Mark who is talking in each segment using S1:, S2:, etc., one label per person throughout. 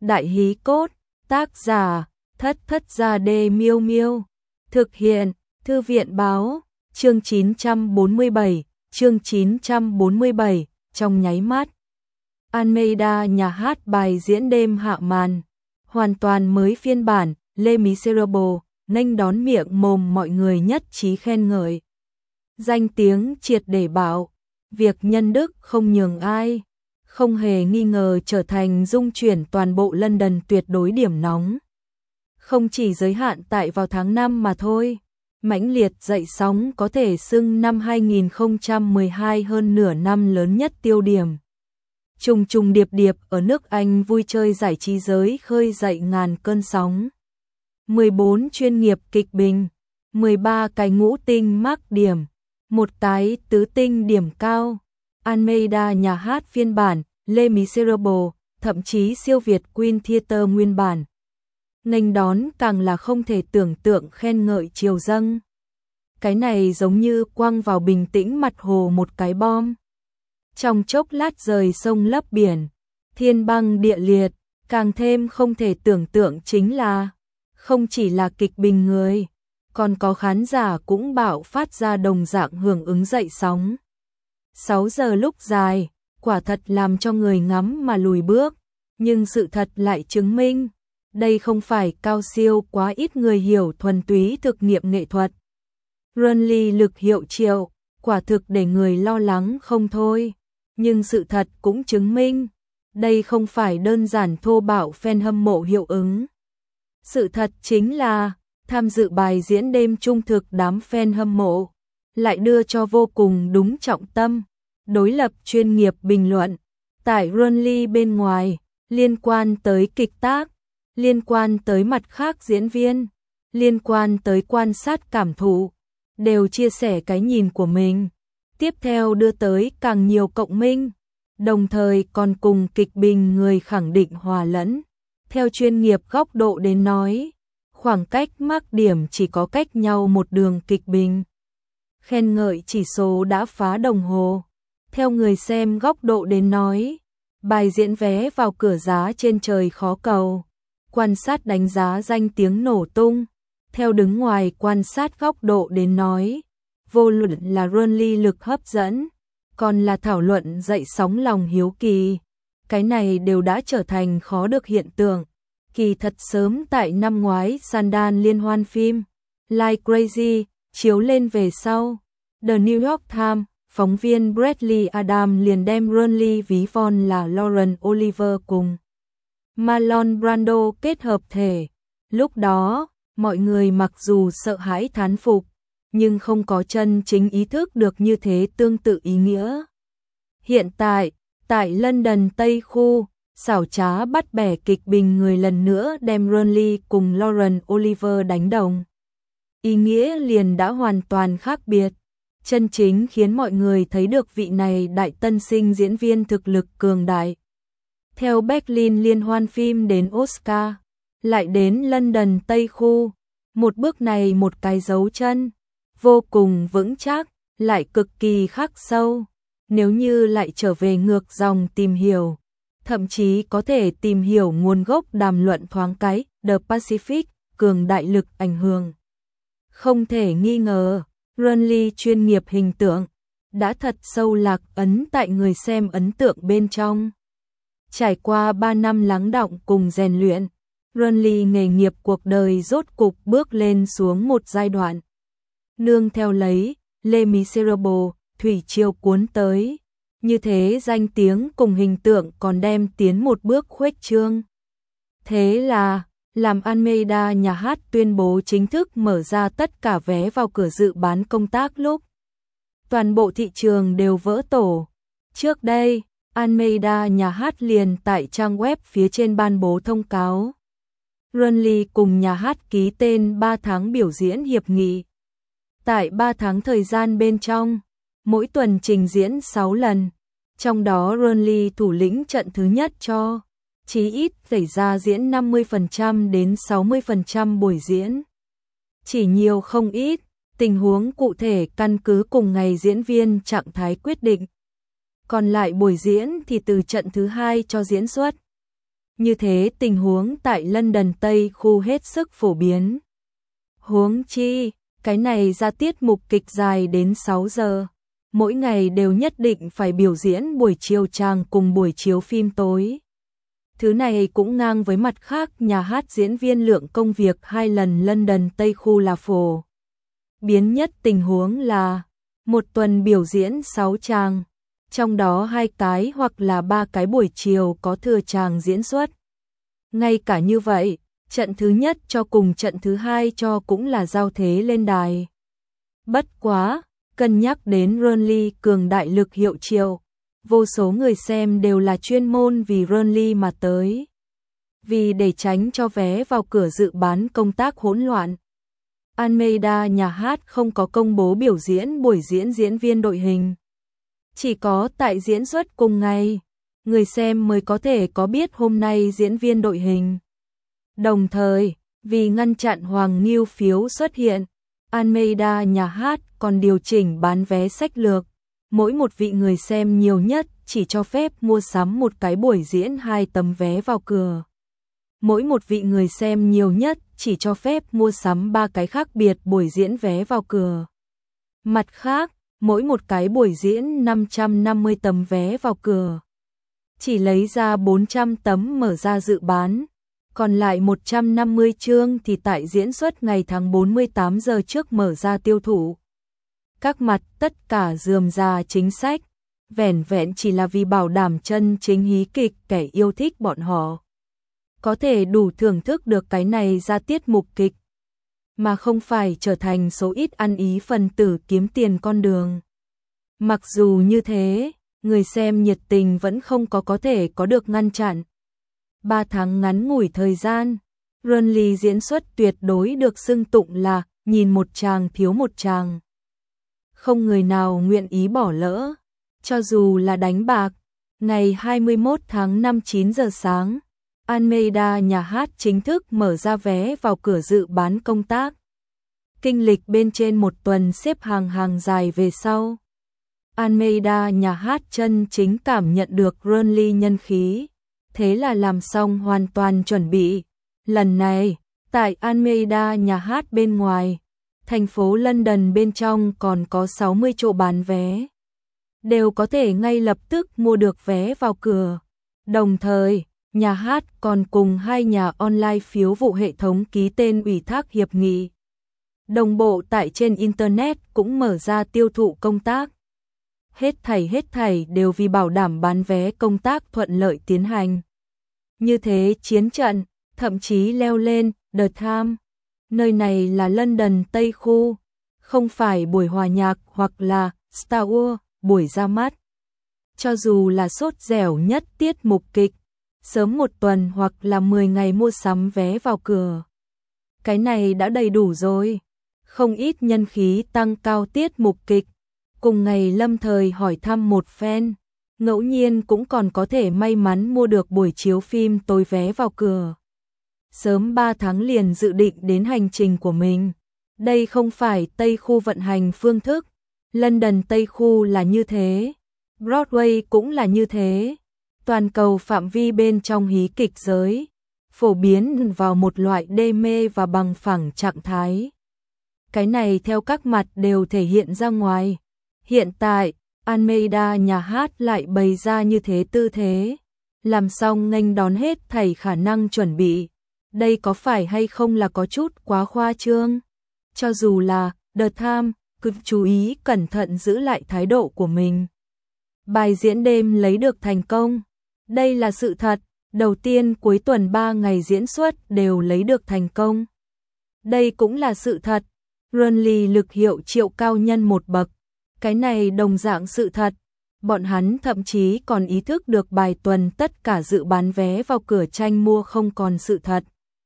S1: Đại hí cốt, tác giả, Thất Thất Gia Đê Miêu Miêu. Thực hiện, Thư viện báo, chương 947, chương 947, trong nháy mắt. Almeida nhà hát bài diễn đêm hạ màn. Hoàn toàn mới phiên bản, Les Miserables, nghênh đón miệng mồm mọi người nhất trí khen ngợi. Danh tiếng triệt để bảo, việc nhân đức không nhường ai, không hề nghi ngờ trở thành dung chuyển toàn bộ London tuyệt đối điểm nóng. Không chỉ giới hạn tại vào tháng 5 mà thôi, mãnh liệt dậy sóng có thể xưng năm 2012 hơn nửa năm lớn nhất tiêu điểm. Trùng trùng điệp điệp ở nước Anh vui chơi giải trí giới khơi dậy ngàn cơn sóng. 14 chuyên nghiệp kịch bình, 13 cái ngũ tinh mác điểm, một cái tứ tinh điểm cao. Almeida nhà hát phiên bản Les Miserables, thậm chí siêu việt Queen Theatre nguyên bản. Nghênh đón càng là không thể tưởng tượng khen ngợi triều dâng. Cái này giống như quăng vào bình tĩnh mặt hồ một cái bom. Trong chốc lát rời sông lấp biển, thiên băng địa liệt, càng thêm không thể tưởng tượng chính là không chỉ là kịch bình người, còn có khán giả cũng bạo phát ra đồng dạng hưởng ứng dậy sóng. 6 giờ lúc dài, quả thật làm cho người ngắm mà lùi bước, nhưng sự thật lại chứng minh, đây không phải cao siêu quá ít người hiểu thuần túy thực nghiệm nghệ thuật. Burnley lực hiệu triệu, quả thực để người lo lắng không thôi, nhưng sự thật cũng chứng minh, đây không phải đơn giản thô bạo fan hâm mộ hiệu ứng. Sự thật chính là, tham dự bài diễn đêm trung thực đám fan hâm mộ, lại đưa cho vô cùng đúng trọng tâm, đối lập chuyên nghiệp bình luận, tại Burnley bên ngoài, liên quan tới kịch tác, liên quan tới mặt khác diễn viên, liên quan tới quan sát cảm thụ, đều chia sẻ cái nhìn của mình, tiếp theo đưa tới càng nhiều cộng minh, đồng thời còn cùng kịch bình người khẳng định hòa lẫn. Theo chuyên nghiệp góc độ đến nói, khoảng cách mác điểm chỉ có cách nhau một đường kịch bình. Khen ngợi chỉ số đã phá đồng hồ. Theo người xem góc độ đến nói, bài diễn vé vào cửa giá trên trời khó cầu. Quan sát đánh giá danh tiếng nổ tung. Theo đứng ngoài quan sát góc độ đến nói, vô luận là Burnley lực hấp dẫn, còn là thảo luận dậy sóng lòng hiếu kỳ. Cái này đều đã trở thành khó được hiện tượng. Kỳ thật sớm tại năm ngoái Sundance liên hoan phim Like Crazy chiếu lên về sau, The New York Times, phóng viên Bradley Adams liền đem Burnley ví von là Lauren Oliver cùng Marlon Brando kết hợp thể. Lúc đó, mọi người mặc dù sợ hãi thán phục, nhưng không có chân chính ý thức được như thế tương tự ý nghĩa. Hiện tại, tại London Tây Khu, xảo trá bắt bẻ kịch bình người lần nữa đem Burnley cùng Lauren Oliver đánh đồng. Ý nghĩa liền đã hoàn toàn khác biệt, chân chính khiến mọi người thấy được vị này đại tân sinh diễn viên thực lực cường đại. Theo Berlin liên hoan phim đến Oscar, lại đến London Tây Khu, một bước này một cái dấu chân, vô cùng vững chắc, lại cực kỳ khắc sâu. Nếu như lại trở về ngược dòng tìm hiểu, thậm chí có thể tìm hiểu nguồn gốc đàm luận thoáng cái, The Pacific, cường đại lực ảnh hưởng. Không thể nghi ngờ, Burnley chuyên nghiệp hình tượng, đã thật sâu lạc ấn tại người xem ấn tượng bên trong. Trải qua 3 năm lắng đọng cùng rèn luyện, Burnley nghề nghiệp cuộc đời rốt cục bước lên xuống một giai đoạn. Nương theo lấy, Les Miserables, thủy triều cuốn tới. Như thế danh tiếng cùng hình tượng còn đem tiến một bước khuếch trương. Thế là, làm Almeida nhà hát tuyên bố chính thức mở ra tất cả vé vào cửa dự bán công tác lúc. Toàn bộ thị trường đều vỡ tổ. Trước đây, Almeida nhà hát liền tại trang web phía trên ban bố thông cáo. Burnley cùng nhà hát ký tên 3 tháng biểu diễn hiệp nghị. Tại 3 tháng thời gian bên trong, mỗi tuần trình diễn 6 lần, trong đó Burnley thủ lĩnh trận thứ nhất cho, chí ít xảy ra diễn 50% đến 60% buổi diễn. Chỉ nhiều không ít, tình huống cụ thể căn cứ cùng ngày diễn viên trạng thái quyết định. Còn lại buổi diễn thì từ trận thứ 2 cho diễn xuất. Như thế tình huống tại London Tây khu hết sức phổ biến. Huống chi, cái này ra tiết mục kịch dài đến 6 giờ. Mỗi ngày đều nhất định phải biểu diễn buổi chiều tràng cùng buổi chiếu phim tối. Thứ này cũng ngang với mặt khác nhà hát diễn viên lượng công việc 2 lần London Tây khu là phổ biến nhất tình huống là một tuần biểu diễn 6 tràng, trong đó 2 cái hoặc là 3 cái buổi chiều có thừa tràng diễn xuất. Ngay cả như vậy, trận thứ nhất cho cùng trận thứ hai cho cũng là giao thế lên đài. Bất quá, cân nhắc đến Burnley cường đại lực hiệu triệu, vô số người xem đều là chuyên môn vì Burnley mà tới. Vì để tránh cho vé vào cửa dự bán công tác hỗn loạn, Almeida nhà hát không có công bố biểu diễn buổi diễn diễn viên đội hình. Chỉ có tại diễn xuất cùng ngày, người xem mới có thể có biết hôm nay diễn viên đội hình. Đồng thời, vì ngăn chặn Hoàng Nghiêu phiếu xuất hiện, Almeida nhà hát còn điều chỉnh bán vé sách lược. Mỗi một vị người xem nhiều nhất chỉ cho phép mua sắm một cái buổi diễn 2 tấm vé vào cửa. Mỗi một vị người xem nhiều nhất chỉ cho phép mua sắm 3 cái khác biệt buổi diễn vé vào cửa. Mặt khác, mỗi một cái buổi diễn 550 tấm vé vào cửa. Chỉ lấy ra 400 tấm mở ra dự bán, còn lại 150 chương thì tại diễn xuất ngày tháng 48 giờ trước mở ra tiêu thụ. Các mặt tất cả rườm rà chính sách, vẻn vẹn chỉ là vì bảo đảm chân chính hí kịch kẻ yêu thích bọn họ có thể đủ thưởng thức được cái này ra tiết mục kịch, mà không phải trở thành số ít ăn ý phần tử kiếm tiền con đường. Mặc dù như thế, người xem nhiệt tình vẫn không có thể có được ngăn chặn. 3 tháng ngắn ngủi thời gian, Burnley diễn xuất tuyệt đối được xưng tụng là nhìn một tràng thiếu một tràng. Không người nào nguyện ý bỏ lỡ, cho dù là đánh bạc. Ngày 21 tháng 5 9 giờ sáng, Almeida nhà hát chính thức mở ra vé vào cửa dự bán công tác. Kinh lịch bên trên một tuần xếp hàng dài về sau, Almeida nhà hát chân chính cảm nhận được Burnley nhân khí. Thế là làm xong hoàn toàn chuẩn bị. Lần này, tại Almeida nhà hát bên ngoài, thành phố London bên trong còn có 60 chỗ bán vé. Đều có thể ngay lập tức mua được vé vào cửa. Đồng thời, nhà hát còn cùng 2 nhà online phiếu vụ hệ thống ký tên ủy thác hiệp nghị. Đồng bộ tại trên Internet cũng mở ra tiêu thụ công tác. Hết thảy đều vì bảo đảm bán vé công tác thuận lợi tiến hành. Như thế chiến trận, thậm chí leo lên The Times. Nơi này là London Tây khu, không phải buổi hòa nhạc hoặc là Star Wars, buổi ra mắt. Cho dù là sốt dẻo nhất tiết mục kịch, sớm 1 tuần hoặc là 10 ngày mua sắm vé vào cửa. Cái này đã đầy đủ rồi. Không ít nhân khí tăng cao tiết mục kịch. Cùng ngày lâm thời hỏi thăm một fan, ngẫu nhiên cũng còn có thể may mắn mua được buổi chiếu phim tối vé vào cửa. Sớm 3 tháng liền dự định đến hành trình của mình. Đây không phải Tây khu vận hành phương thức. London Tây khu là như thế. Broadway cũng là như thế. Toàn cầu phạm vi bên trong hí kịch giới, phổ biến vào một loại đê mê và bằng phẳng trạng thái. Cái này theo các mặt đều thể hiện ra ngoài. Hiện tại, Almeida nhà hát lại bày ra như thế tư thế, làm xong nghênh đón hết thảy khả năng chuẩn bị. Đây có phải hay không là có chút quá khoa trương? Cho dù là The Times, cứ chú ý cẩn thận giữ lại thái độ của mình. Bài diễn đêm lấy được thành công. Đây là sự thật. Đầu tiên cuối tuần 3 ngày diễn xuất đều lấy được thành công. Đây cũng là sự thật. Burnley lực hiệu triệu cao nhân một bậc. Cái này đồng dạng sự thật. Bọn hắn thậm chí còn ý thức được bài tuần tất cả dự bán vé vào cửa tranh mua không còn sự thật.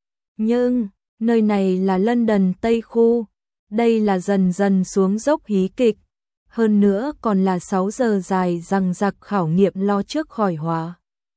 S1: Nhưng, nơi này là London Tây khu. Đây là dần dần xuống dốc hí kịch. Hơn nữa còn là 6 giờ dài dằng dặc khảo nghiệm lo trước khỏi hóa.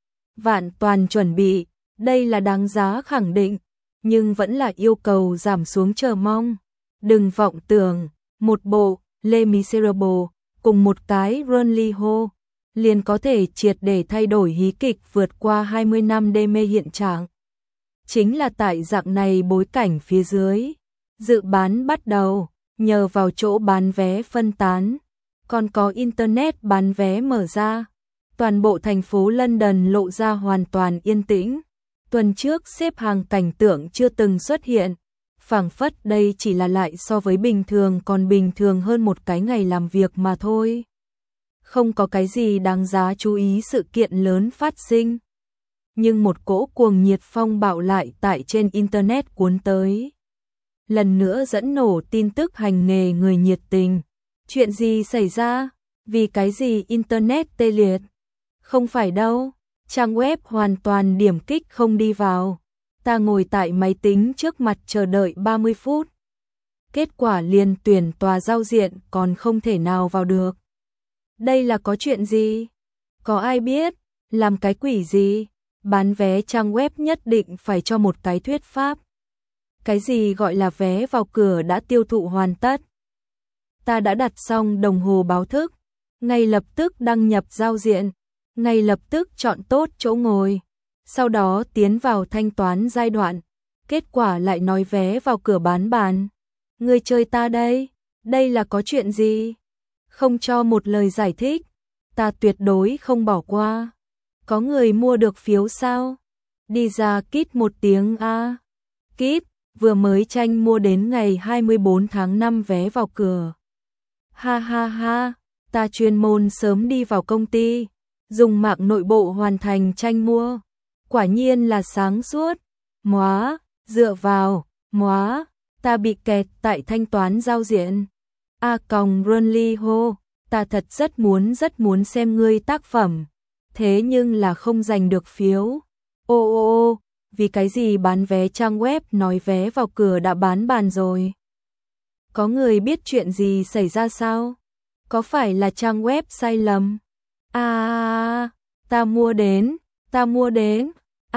S1: Vạn toàn chuẩn bị, đây là đáng giá khẳng định, nhưng vẫn là yêu cầu giảm xuống chờ mong. Đừng vọng tưởng, một bộ Les Miserables cùng một cái Burnley Hall liền có thể triệt để thay đổi hí kịch vượt qua 20 năm đê mê hiện trạng. Chính là tại dạng này bối cảnh phía dưới, dự bán bắt đầu, nhờ vào chỗ bán vé phân tán, còn có internet bán vé mở ra, toàn bộ thành phố London lộ ra hoàn toàn yên tĩnh. Tuần trước xếp hàng cảnh tượng chưa từng xuất hiện, phảng phất đây chỉ là lại so với bình thường còn bình thường hơn một cái ngày làm việc mà thôi. Không có cái gì đáng giá chú ý sự kiện lớn phát sinh. Nhưng một cỗ cuồng nhiệt phong bạo lại tại trên internet cuốn tới. Lần nữa dẫn nổ tin tức hành nghề người nhiệt tình. Chuyện gì xảy ra? Vì cái gì internet tê liệt? Không phải đâu, trang web hoàn toàn điểm kích không đi vào. Ta ngồi tại máy tính trước mặt chờ đợi 30 phút. Kết quả liền tuyển tòa giao diện còn không thể nào vào được. Đây là có chuyện gì? Có ai biết? Làm cái quỷ gì? Bán vé trang web nhất định phải cho một cái thuyết pháp. Cái gì gọi là vé vào cửa đã tiêu thụ hoàn tất? Ta đã đặt xong đồng hồ báo thức, ngay lập tức đăng nhập giao diện, ngay lập tức chọn tốt chỗ ngồi, sau đó tiến vào thanh toán giai đoạn, kết quả lại nói vé vào cửa bán bàn. Người chơi ta đây, đây là có chuyện gì? Không cho một lời giải thích, ta tuyệt đối không bỏ qua. Có người mua được phiếu sao? Đi ra kít một tiếng a. Kít, vừa mới tranh mua đến ngày 24 tháng 5 vé vào cửa. Ha ha ha, ta chuyên môn sớm đi vào công ty, dùng mạng nội bộ hoàn thành tranh mua. Quả nhiên là sáng suốt. Móa, dựa vào, móa, ta bị kẹt tại thanh toán giao diện. Runly hô, ta thật rất muốn xem ngươi tác phẩm. Thế nhưng là không giành được phiếu. Ô, vì cái gì bán vé trang web nói vé vào cửa đã bán bàn rồi? Có người biết chuyện gì xảy ra sao? Có phải là trang web sai lầm? Ta mua đến.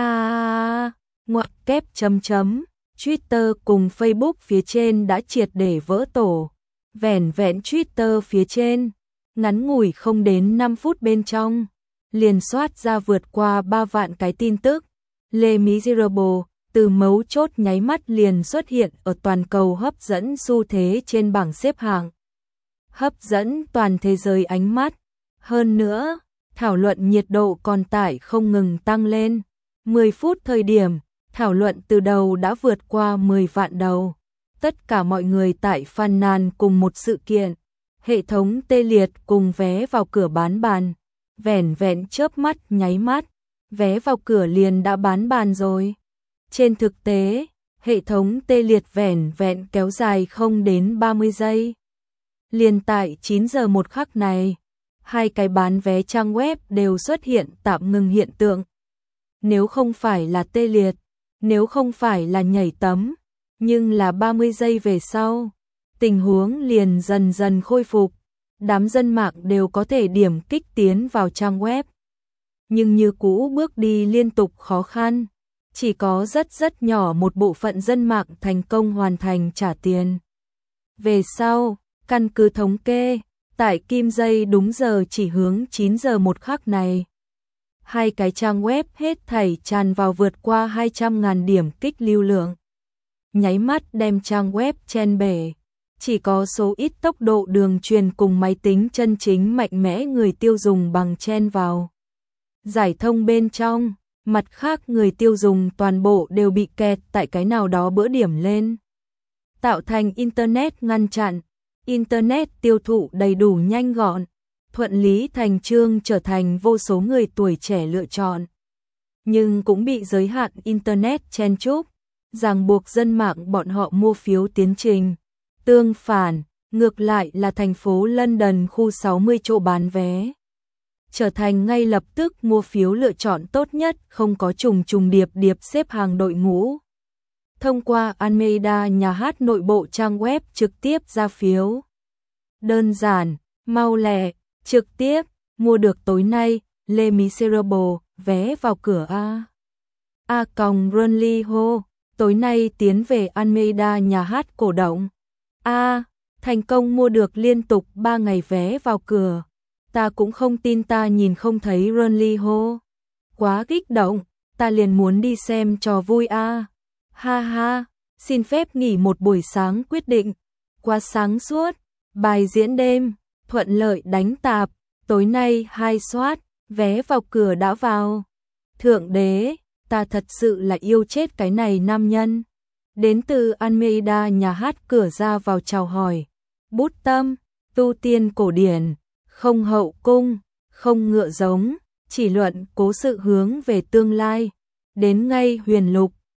S1: Ngoặc kép chấm chấm. Twitter cùng Facebook phía trên đã triệt để vỡ tổ. Vẻn vẹn Twitter phía trên, ngắn ngủi không đến 5 phút bên trong, liền soát ra vượt qua 3 vạn cái tin tức. Les Miserables từ mấu chốt nháy mắt liền xuất hiện ở toàn cầu, hấp dẫn xu thế trên bảng xếp hạng, hấp dẫn toàn thế giới ánh mắt. Hơn nữa, thảo luận nhiệt độ còn tải không ngừng tăng lên. 10 phút thời điểm, thảo luận từ đầu đã vượt qua 10 vạn đầu. Tất cả mọi người tại phàn nàn cùng một sự kiện, hệ thống tê liệt cùng vé vào cửa bán bàn. Vẻn vẹn chớp mắt nháy mắt, vé vào cửa liền đã bán bàn rồi. Trên thực tế, hệ thống tê liệt vẻn vẹn kéo dài không đến 30 giây. Liền tại 9 giờ một khắc này, hai cái bán vé trang web đều xuất hiện tạm ngừng hiện tượng. Nếu không phải là tê liệt, nếu không phải là nhảy tấm, nhưng là 30 giây về sau, tình huống liền dần dần khôi phục. Đám dân mạng đều có thể điểm kích tiến vào trang web. Nhưng như cũ bước đi liên tục khó khăn. Chỉ có rất nhỏ một bộ phận dân mạng thành công hoàn thành trả tiền. Về sau, căn cứ thống kê, tại kim giây đúng giờ chỉ hướng 9 giờ một khắc này, hai cái trang web hết thảy tràn vào vượt qua 200.000 điểm kích lưu lượng. Nháy mắt đem trang web chen bể. Chỉ có số ít tốc độ đường truyền cùng máy tính chân chính mạnh mẽ người tiêu dùng bằng chen vào giải thông bên trong, mặt khác người tiêu dùng toàn bộ đều bị kẹt tại cái nào đó bữa điểm lên. Tạo thành internet ngăn chặn, internet tiêu thụ đầy đủ nhanh gọn, thuận lý thành chương trở thành vô số người tuổi trẻ lựa chọn. Nhưng cũng bị giới hạn internet chen chúc, ràng buộc dân mạng bọn họ mua phiếu tiến trình. Tương phản, ngược lại là thành phố London khu 60 chỗ bán vé trở thành ngay lập tức mua phiếu lựa chọn tốt nhất, không có trùng điệp xếp hàng đội ngũ. Thông qua Almeida nhà hát nội bộ trang web trực tiếp ra phiếu. Đơn giản, mau lẹ, trực tiếp, mua được tối nay, Les Miserables, vé vào cửa Runly hô, tối nay tiến về Almeida nhà hát cổ động. Thành công mua được liên tục 3 ngày vé vào cửa. ta cũng không tin ta nhìn không thấy Renly hô. Quá kích động, ta liền muốn đi xem trò vui a. Ha ha, xin phép nghỉ một buổi sáng quyết định. Quá sáng suốt, bài diễn đêm, thuận lợi đánh tạp, tối nay 2 soát, vé vào cửa đã vào. Thượng đế, ta thật sự là yêu chết cái này nam nhân. Đến từ Almeida nhà hát cửa ra vào chào hỏi. Bút tâm, tu tiên cổ điển, không hậu cung, không ngựa giống, chỉ luận cố sự hướng về tương lai. Đến ngay huyền lục,